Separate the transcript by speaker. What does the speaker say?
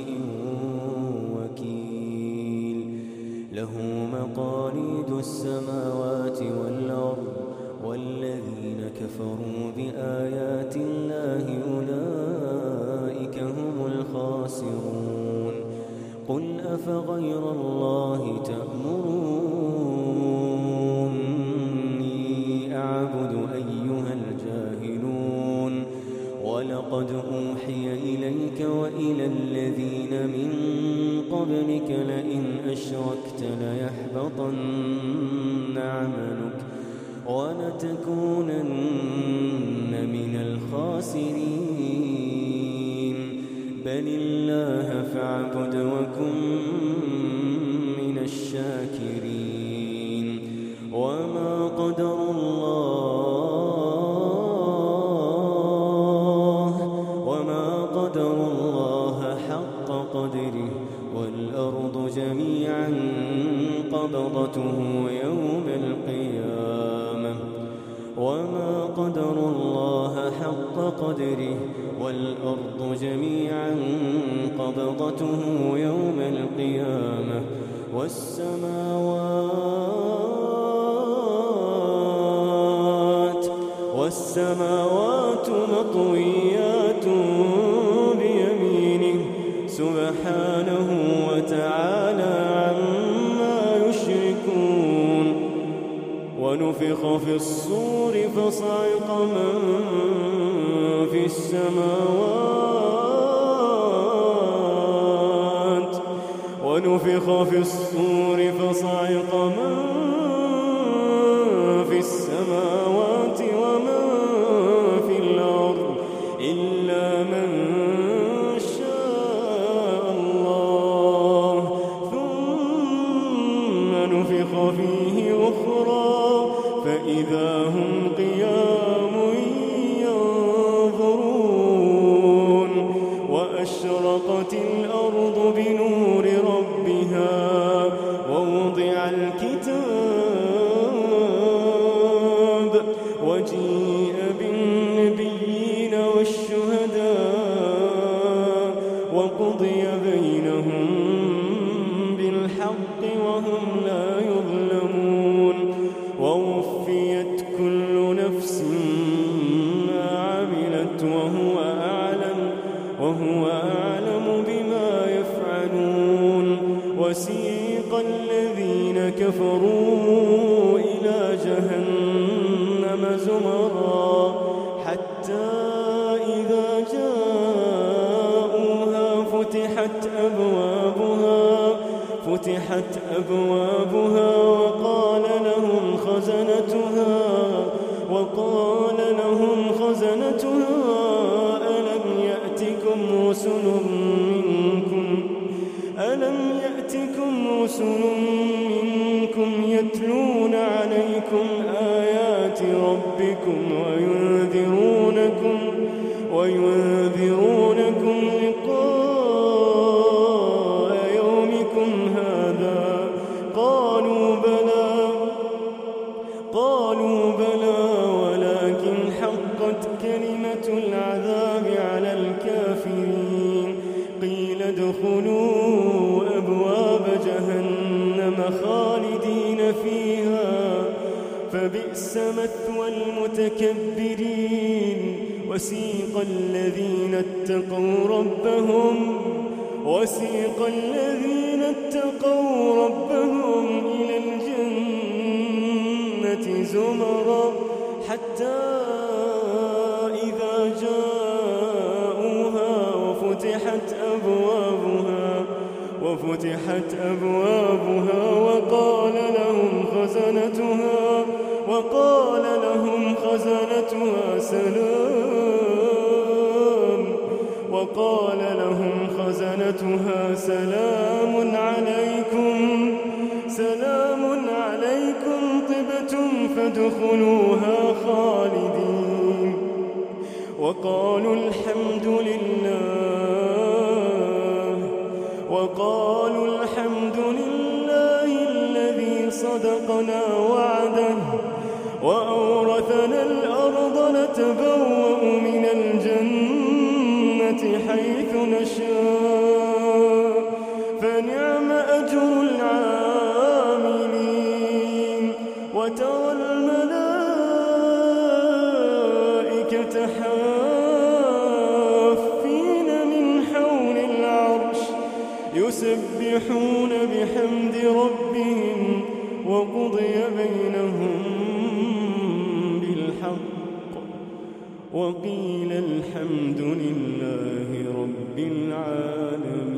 Speaker 1: شيء وكيل. له مقاليد السماوات والأرض والذين كفروا بآيات الله أولئك هم الخاسرون. قل أفغير الله تأمروني أعبد أيها الجاهلون؟ ولقد أوحي إليك وإلى الذين من قبلك لئن أشركت ليحبطن عملك ولتكونن من الخاسرين. بل الله فاعبد وكن من الشاكرين. وما قدر الله حق قدره والأرض جميعا قبضته يوم القيامة. وما قدر الله حق قدره والأرض جميعا قبضته يوم القيامة والسماوات مطويات بيمينه سبحانه وتعالى عما يشركون. ونفخ في الصور فصعق من في السماوات ونفخ في الصور فصعق من في السماوات ومن في الأرض إلا من شاء الله ثم نفخ فيه أخرى فإذا هم قيام ينظرون. وأشرقت الأرض بنور ربها ووضع الكتاب وجيء بالنبيين والشهداء وقضي بينهم بالحق وهم لا يظلمون. ووفيت كل نفس ما عملت وهو أعلم بما يفعلون. وسيق الذين كفروا إلى جهنم زمرا حتى إذا جاءوها فتحت أبوابها وقال لهم خزنتها ألم يأتكم رسل منكم يتلون عليكم آيات ربكم وينذرونكم لقاء يومكم هذا؟ قالوا بلى ولكن حقت كلمة العذاب على الكافرين. قيل ادخلوا أبواب جهنم خالدين فيها فبئس مثوى المتكبرين. وسيق الذين اتقوا ربهم إلى الجنة زمرا حتى إذا جاءوها وفتحت أبوابها وقال لهم خزنتها سلام عليكم طبتم فادخلوها خالدين. وقالوا الحمد لله الذي صدقنا وعده وأورثنا الأرض نتبوأ من الجنة حيث نشاء فنعم أجر العاملين وترى الملائكة حافين من حول العرش يسبحون بحمد ربهم وقضي بينهم بالحق وقيل الحمد لله رب العالمين.